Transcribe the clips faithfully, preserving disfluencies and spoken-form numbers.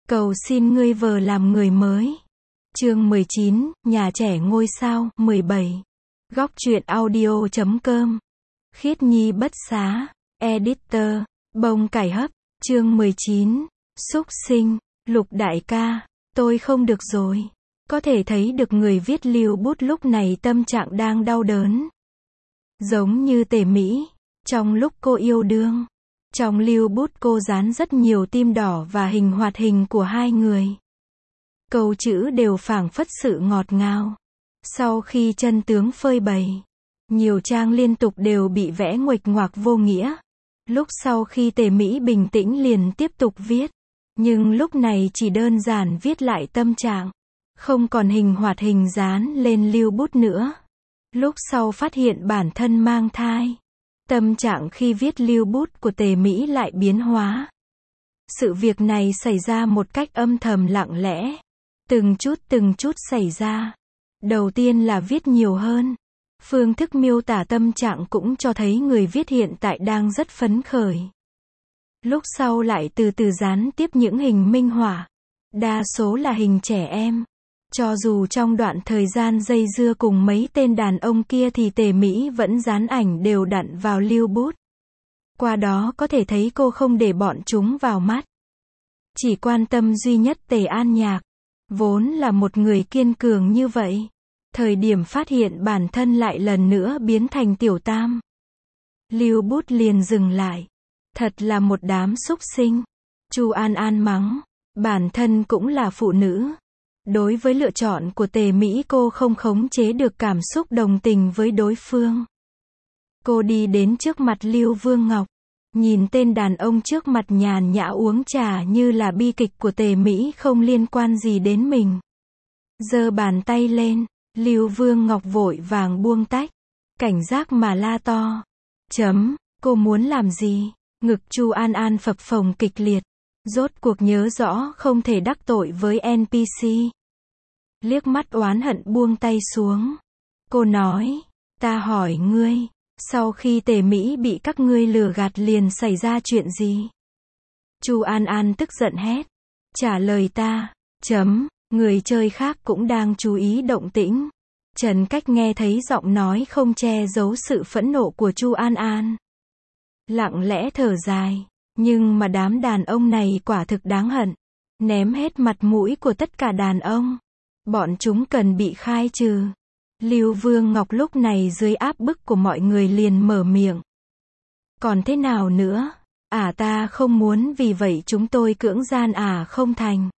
Cầu xin ngươi vờ làm người mới. Chương mười chín, Nhà trẻ ngôi sao, mười bảy. Góc truyện audio chấm com. Khiết Nhi bất xá. Editor. Bông cải hấp. Chương mười chín. Súc sinh. Lục đại ca. Tôi không được rồi. Có thể thấy được người viết lưu bút lúc này tâm trạng đang đau đớn. Giống như Tề Mỹ. Trong lúc cô yêu đương. Trong lưu bút cô dán rất nhiều tim đỏ và hình hoạt hình của hai người. Câu chữ đều phảng phất sự ngọt ngào. Sau khi chân tướng phơi bày, nhiều trang liên tục đều bị vẽ nguệch ngoạc vô nghĩa. Lúc sau khi Tề Mỹ bình tĩnh liền tiếp tục viết. Nhưng lúc này chỉ đơn giản viết lại tâm trạng. Không còn hình hoạt hình dán lên lưu bút nữa. Lúc sau phát hiện bản thân mang thai. Tâm trạng khi viết lưu bút của Tề Mỹ lại biến hóa. Sự việc này xảy ra một cách âm thầm lặng lẽ. Từng chút từng chút xảy ra. Đầu tiên là viết nhiều hơn. Phương thức miêu tả tâm trạng cũng cho thấy người viết hiện tại đang rất phấn khởi. Lúc sau lại từ từ dán tiếp những hình minh họa. Đa số là hình trẻ em. Cho dù trong đoạn thời gian dây dưa cùng mấy tên đàn ông kia thì Tề Mỹ vẫn dán ảnh đều đặn vào lưu bút. Qua đó có thể thấy cô không để bọn chúng vào mắt. Chỉ quan tâm duy nhất Tề An Nhạc. Vốn là một người kiên cường như vậy. Thời điểm phát hiện bản thân lại lần nữa biến thành tiểu tam. Lưu bút liền dừng lại. Thật là một đám súc sinh. Chu An An mắng. Bản thân cũng là phụ nữ. Đối với lựa chọn của Tề Mỹ cô không khống chế được cảm xúc đồng tình với đối phương. Cô đi đến trước mặt Lưu Vương Ngọc. Nhìn tên đàn ông trước mặt nhàn nhã uống trà như là bi kịch của Tề Mỹ không liên quan gì đến mình. Giơ bàn tay lên, Lưu Vương Ngọc vội vàng buông tách. Cảnh giác mà la to. Chấm, cô muốn làm gì? Ngực Chu An An phập phồng kịch liệt. Rốt cuộc nhớ rõ không thể đắc tội với en pê xê. Liếc mắt oán hận buông tay xuống. Cô nói, ta hỏi ngươi, sau khi Tề Mỹ bị các ngươi lừa gạt liền xảy ra chuyện gì? Chu An An tức giận hét. Trả lời ta, chấm, người chơi khác cũng đang chú ý động tĩnh. Trần Cách nghe thấy giọng nói không che giấu sự phẫn nộ của Chu An An. Lặng lẽ thở dài. Nhưng mà đám đàn ông này quả thực đáng hận. Ném hết mặt mũi của tất cả đàn ông. Bọn chúng cần bị khai trừ. Lưu Vương Ngọc lúc này dưới áp bức của mọi người liền mở miệng. Còn thế nào nữa? À ta không muốn vì vậy chúng tôi cưỡng gian à không thành.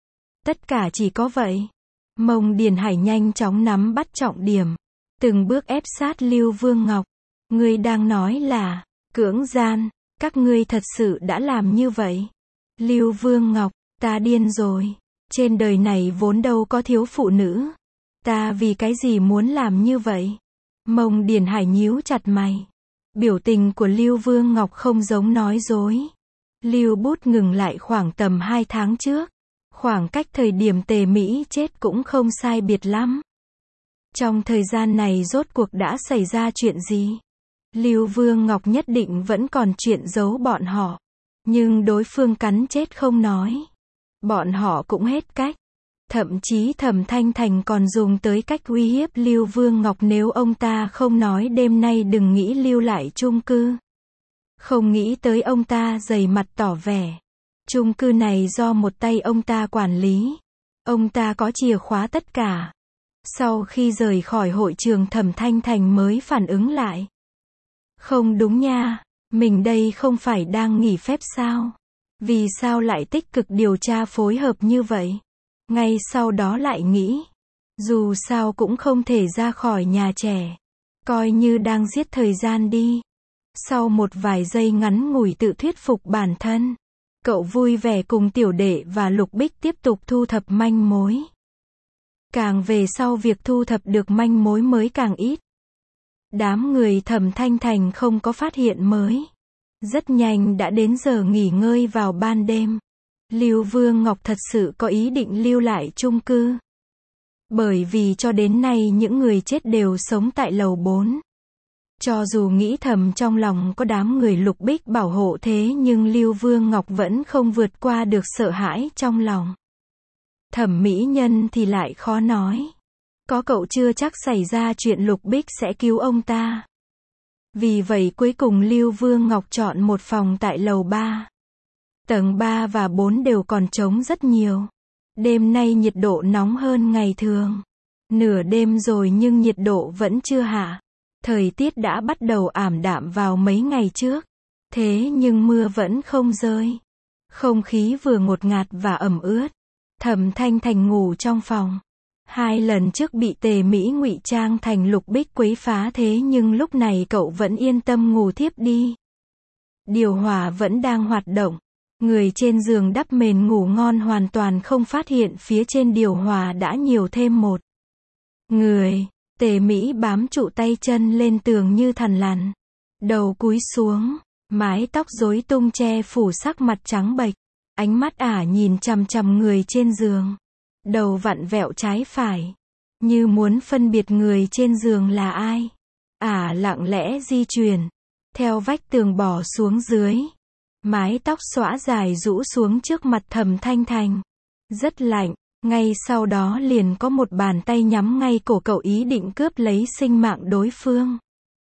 Tất cả chỉ có vậy. Mông Điền Hải nhanh chóng nắm bắt trọng điểm. Từng bước ép sát Lưu Vương Ngọc. Ngươi đang nói là cưỡng gian. Các ngươi thật sự đã làm như vậy. Lưu Vương Ngọc, ta điên rồi. Trên đời này vốn đâu có thiếu phụ nữ. Ta vì cái gì muốn làm như vậy? Mông Điền Hải nhíu chặt mày. Biểu tình của Lưu Vương Ngọc không giống nói dối. Lưu bút ngừng lại khoảng tầm hai tháng trước. Khoảng cách thời điểm Tề Mỹ chết cũng không sai biệt lắm. Trong thời gian này rốt cuộc đã xảy ra chuyện gì? Lưu Vương Ngọc nhất định vẫn còn chuyện giấu bọn họ. Nhưng đối phương cắn chết không nói. Bọn họ cũng hết cách. Thậm chí Thẩm Thanh Thành còn dùng tới cách uy hiếp Lưu Vương Ngọc nếu ông ta không nói đêm nay đừng nghĩ lưu lại chung cư. Không nghĩ tới ông ta dày mặt tỏ vẻ. Chung cư này do một tay ông ta quản lý. Ông ta có chìa khóa tất cả. Sau khi rời khỏi hội trường Thẩm Thanh Thành mới phản ứng lại. Không đúng nha, mình đây không phải đang nghỉ phép sao? Vì sao lại tích cực điều tra phối hợp như vậy? Ngay sau đó lại nghĩ, dù sao cũng không thể ra khỏi nhà trẻ. Coi như đang giết thời gian đi. Sau một vài giây ngắn ngủi tự thuyết phục bản thân, cậu vui vẻ cùng Tiểu Đệ và Lục Bích tiếp tục thu thập manh mối. Càng về sau việc thu thập được manh mối mới càng ít. Đám người Thẩm Thanh Thành không có phát hiện mới. Rất nhanh đã đến giờ nghỉ ngơi vào ban đêm. Lưu Vương Ngọc thật sự có ý định lưu lại chung cư. Bởi vì cho đến nay những người chết đều sống tại lầu bốn. Cho dù nghĩ thầm trong lòng có đám người Lục Bích bảo hộ thế nhưng Lưu Vương Ngọc vẫn không vượt qua được sợ hãi trong lòng. Thẩm mỹ nhân thì lại khó nói. Có cậu chưa chắc xảy ra chuyện Lục Bích sẽ cứu ông ta. Vì vậy cuối cùng Lưu Vương Ngọc chọn một phòng tại lầu ba. Tầng ba và bốn đều còn trống rất nhiều. Đêm nay nhiệt độ nóng hơn ngày thường. Nửa đêm rồi nhưng nhiệt độ vẫn chưa hạ. Thời tiết đã bắt đầu ảm đạm vào mấy ngày trước. Thế nhưng mưa vẫn không rơi. Không khí vừa ngột ngạt và ẩm ướt. Thẩm Thanh Thành ngủ trong phòng. Hai lần trước bị Tề Mỹ ngụy trang thành Lục Bích quấy phá thế nhưng lúc này cậu vẫn yên tâm ngủ thiếp đi. Điều hòa vẫn đang hoạt động. Người trên giường đắp mền ngủ ngon hoàn toàn không phát hiện phía trên điều hòa đã nhiều thêm một người. Tề Mỹ bám trụ tay chân lên tường như thằn lằn. Đầu cúi xuống, mái tóc rối tung che phủ sắc mặt trắng bệch. Ánh mắt ả nhìn chằm chằm người trên giường. Đầu vặn vẹo trái phải. Như muốn phân biệt người trên giường là ai. Ả lặng lẽ di chuyển. Theo vách tường bỏ xuống dưới. Mái tóc xõa dài rũ xuống trước mặt Thẩm Thanh Thành. Rất lạnh. Ngay sau đó liền có một bàn tay nhắm ngay cổ cậu ý định cướp lấy sinh mạng đối phương.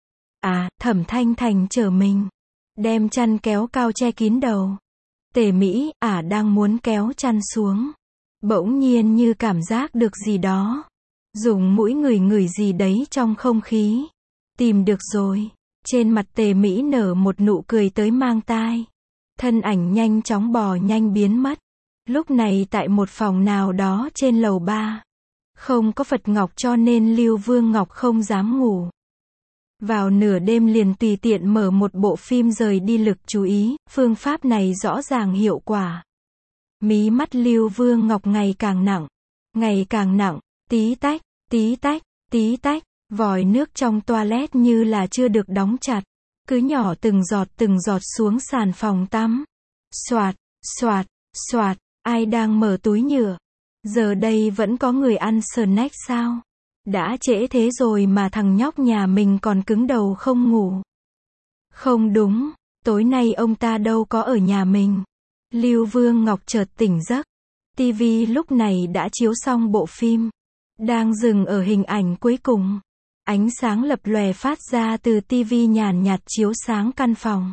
À, Thẩm Thanh Thành trở mình. Đem chăn kéo cao che kín đầu. Tề Mỹ, ả đang muốn kéo chăn xuống. Bỗng nhiên như cảm giác được gì đó. Dùng mũi ngửi ngửi gì đấy trong không khí. Tìm được rồi. Trên mặt Tề Mỹ nở một nụ cười tới mang tai. Thân ảnh nhanh chóng bò nhanh biến mất. Lúc này tại một phòng nào đó trên lầu ba. Không có Phật Ngọc cho nên Lưu Vương Ngọc không dám ngủ. Vào nửa đêm liền tùy tiện mở một bộ phim rời đi lực chú ý, phương pháp này rõ ràng hiệu quả. Mí mắt Lưu Vương Ngọc ngày càng nặng, ngày càng nặng, tí tách, tí tách, tí tách, vòi nước trong toilet như là chưa được đóng chặt, cứ nhỏ từng giọt từng giọt xuống sàn phòng tắm. Xoạt, xoạt, xoạt, ai đang mở túi nhựa? Giờ đây vẫn có người ăn snack sao? Đã trễ thế rồi mà thằng nhóc nhà mình còn cứng đầu không ngủ. Không đúng, tối nay ông ta đâu có ở nhà mình. Lưu Vương Ngọc chợt tỉnh giấc. Tivi lúc này đã chiếu xong bộ phim. Đang dừng ở hình ảnh cuối cùng. Ánh sáng lập lòe phát ra từ tivi nhàn nhạt chiếu sáng căn phòng.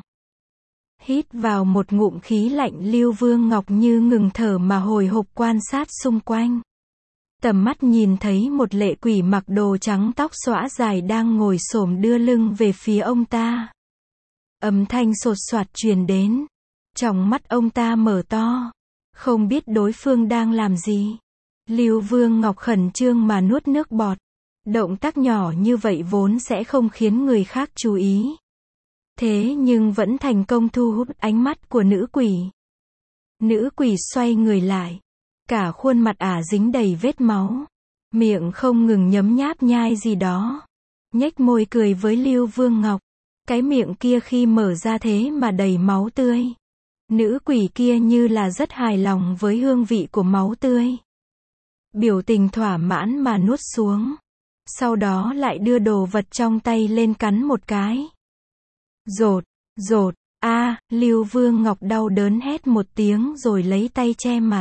Hít vào một ngụm khí lạnh Lưu Vương Ngọc như ngừng thở mà hồi hộp quan sát xung quanh. Tầm mắt nhìn thấy một lệ quỷ mặc đồ trắng tóc xõa dài đang ngồi xổm đưa lưng về phía ông ta. Âm thanh sột soạt truyền đến. Tròng mắt ông ta mở to. Không biết đối phương đang làm gì. Lưu Vương Ngọc khẩn trương mà nuốt nước bọt. Động tác nhỏ như vậy vốn sẽ không khiến người khác chú ý. Thế nhưng vẫn thành công thu hút ánh mắt của nữ quỷ. Nữ quỷ xoay người lại. Cả khuôn mặt ả dính đầy vết máu. Miệng không ngừng nhấm nháp nhai gì đó. Nhếch môi cười với Lưu Vương Ngọc. Cái miệng kia khi mở ra thế mà đầy máu tươi. Nữ quỷ kia như là rất hài lòng với hương vị của máu tươi. Biểu tình thỏa mãn mà nuốt xuống. Sau đó lại đưa đồ vật trong tay lên cắn một cái. Rột, rột, a, Lưu Vương Ngọc đau đớn hét một tiếng rồi lấy tay che mặt.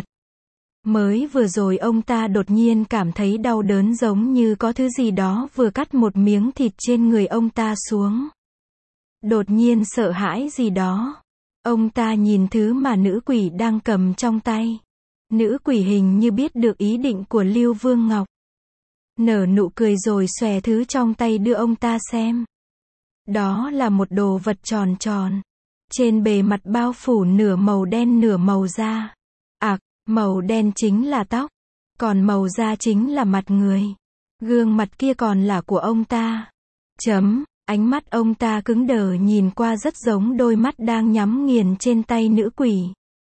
Mới vừa rồi ông ta đột nhiên cảm thấy đau đớn giống như có thứ gì đó vừa cắt một miếng thịt trên người ông ta xuống. Đột nhiên sợ hãi gì đó. Ông ta nhìn thứ mà nữ quỷ đang cầm trong tay. Nữ quỷ hình như biết được ý định của Lưu Vương Ngọc. Nở nụ cười rồi xòe thứ trong tay đưa ông ta xem. Đó là một đồ vật tròn tròn. Trên bề mặt bao phủ nửa màu đen nửa màu da. Ặc, màu đen chính là tóc. Còn màu da chính là mặt người. Gương mặt kia còn là của ông ta. Chấm, ánh mắt ông ta cứng đờ nhìn qua rất giống đôi mắt đang nhắm nghiền trên tay nữ quỷ.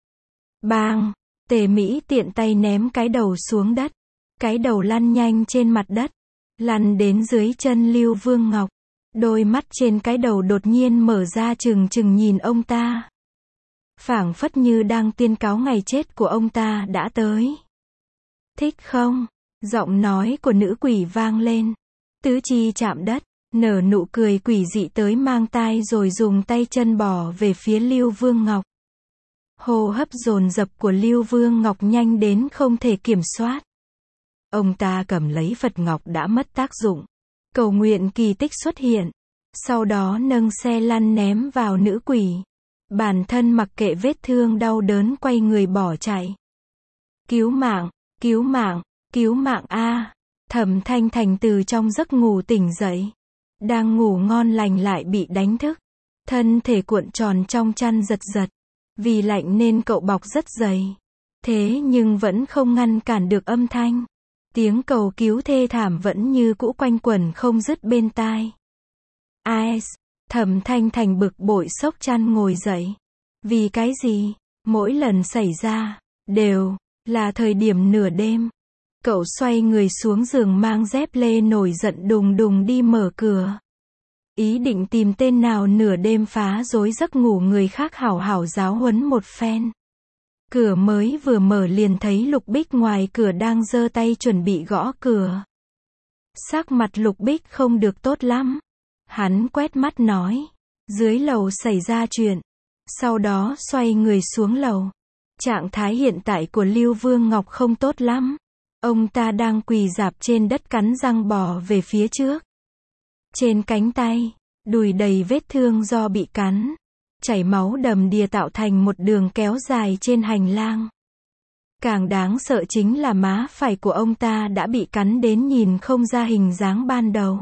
Bang, Tề Mỹ tiện tay ném cái đầu xuống đất. Cái đầu lăn nhanh trên mặt đất. Lăn đến dưới chân Lưu Vương Ngọc. Đôi mắt trên cái đầu đột nhiên mở ra trừng trừng nhìn ông ta. Phảng phất như đang tuyên cáo ngày chết của ông ta đã tới. Thích không? Giọng nói của nữ quỷ vang lên. Tứ chi chạm đất. nở nụ cười quỷ dị tới mang tai rồi dùng tay chân bỏ về phía Lưu Vương Ngọc. Hô hấp dồn dập của Lưu Vương Ngọc nhanh đến không thể kiểm soát. Ông ta cầm lấy Phật Ngọc đã mất tác dụng, cầu nguyện kỳ tích xuất hiện, sau đó nâng xe lăn ném vào nữ quỷ. Bản thân mặc kệ vết thương đau đớn quay người bỏ chạy. Cứu mạng, cứu mạng, cứu mạng a! Thẩm Thanh Thành từ trong giấc ngủ tỉnh dậy. Đang ngủ ngon lành lại bị đánh thức. Thân thể cuộn tròn trong chăn giật giật. Vì lạnh nên cậu bọc rất dày. Thế nhưng vẫn không ngăn cản được âm thanh. Tiếng cầu cứu thê thảm vẫn như cũ quanh quẩn không dứt bên tai. Ai? Thẩm Thanh Thành bực bội xốc chăn ngồi dậy. Vì cái gì? Mỗi lần xảy ra, đều là thời điểm nửa đêm. Cậu xoay người xuống giường mang dép lê nổi giận đùng đùng đi mở cửa. Ý định tìm tên nào nửa đêm phá rối giấc ngủ người khác hảo hảo giáo huấn một phen. Cửa mới vừa mở liền thấy Lục Bích ngoài cửa đang giơ tay chuẩn bị gõ cửa. Sắc mặt Lục Bích không được tốt lắm. Hắn quét mắt nói. Dưới lầu xảy ra chuyện. Sau đó xoay người xuống lầu. Trạng thái hiện tại của Lưu Vương Ngọc không tốt lắm. Ông ta đang quỳ rạp trên đất cắn răng bò về phía trước. Trên cánh tay, đùi đầy vết thương do bị cắn. Chảy máu đầm đìa tạo thành một đường kéo dài trên hành lang. Càng đáng sợ chính là má phải của ông ta đã bị cắn đến nhìn không ra hình dáng ban đầu.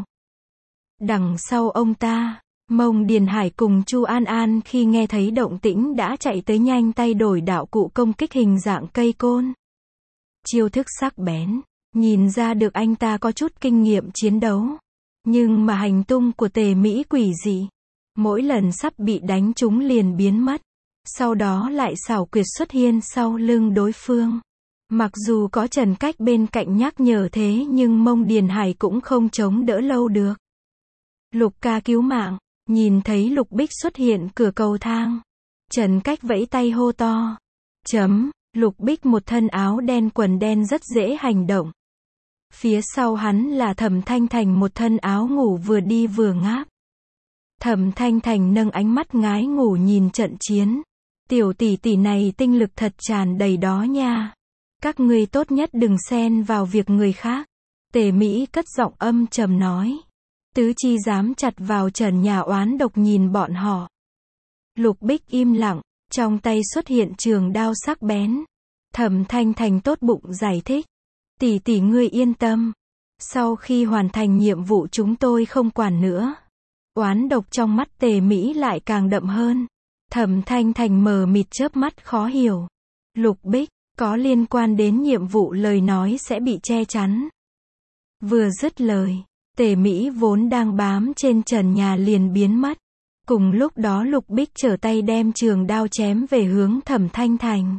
Đằng sau ông ta, Mông Điền Hải cùng Chu An An khi nghe thấy động tĩnh đã chạy tới nhanh tay đổi đạo cụ công kích hình dạng cây côn. Chiêu thức sắc bén, nhìn ra được anh ta có chút kinh nghiệm chiến đấu. Nhưng mà hành tung của Tề Mỹ quỷ dị. Mỗi lần sắp bị đánh trúng liền biến mất. Sau đó lại xảo quyệt xuất hiện sau lưng đối phương. Mặc dù có Trần Cách bên cạnh nhắc nhở thế nhưng Mông Điền Hải cũng không chống đỡ lâu được. Lục ca cứu mạng. Nhìn thấy Lục Bích xuất hiện cửa cầu thang. Trần Cách vẫy tay hô to. Chấm. Lục Bích một thân áo đen quần đen rất dễ hành động. Phía sau hắn là Thẩm Thanh Thành một thân áo ngủ vừa đi vừa ngáp. Thẩm Thanh Thành nâng ánh mắt ngái ngủ nhìn trận chiến. Tiểu tỷ tỷ này tinh lực thật tràn đầy đó nha. Các ngươi tốt nhất đừng xen vào việc người khác. Tề Mỹ cất giọng âm trầm nói. Tứ chi dám chặt vào trần nhà oán độc nhìn bọn họ. Lục Bích im lặng, trong tay xuất hiện trường đao sắc bén. Thẩm Thanh Thành tốt bụng giải thích. Tỷ tỷ ngươi yên tâm. Sau khi hoàn thành nhiệm vụ chúng tôi không quản nữa. Oán độc trong mắt Tề Mỹ lại càng đậm hơn. Thẩm Thanh Thành mờ mịt chớp mắt khó hiểu. Lục Bích, có liên quan đến nhiệm vụ lời nói sẽ bị che chắn. Vừa dứt lời, Tề Mỹ vốn đang bám trên trần nhà liền biến mất. Cùng lúc đó Lục Bích trở tay đem trường đao chém về hướng Thẩm Thanh Thành.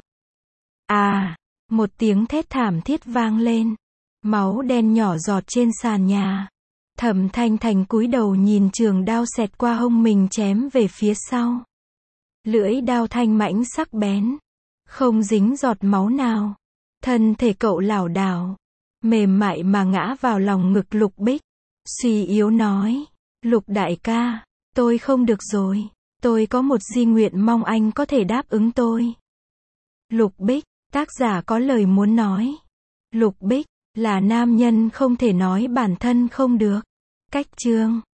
À, một tiếng thét thảm thiết vang lên. Máu đen nhỏ giọt trên sàn nhà. Thẩm Thanh Thành cúi đầu nhìn trường đao xẹt qua hông mình chém về phía sau. Lưỡi đao thanh mãnh sắc bén. Không dính giọt máu nào. Thân thể cậu lảo đảo. Mềm mại mà ngã vào lòng ngực Lục Bích. Suy yếu nói. Lục đại ca, tôi không được rồi. Tôi có một di nguyện mong anh có thể đáp ứng tôi. Lục Bích, tác giả có lời muốn nói. Lục Bích, là nam nhân không thể nói bản thân không được. Cách chương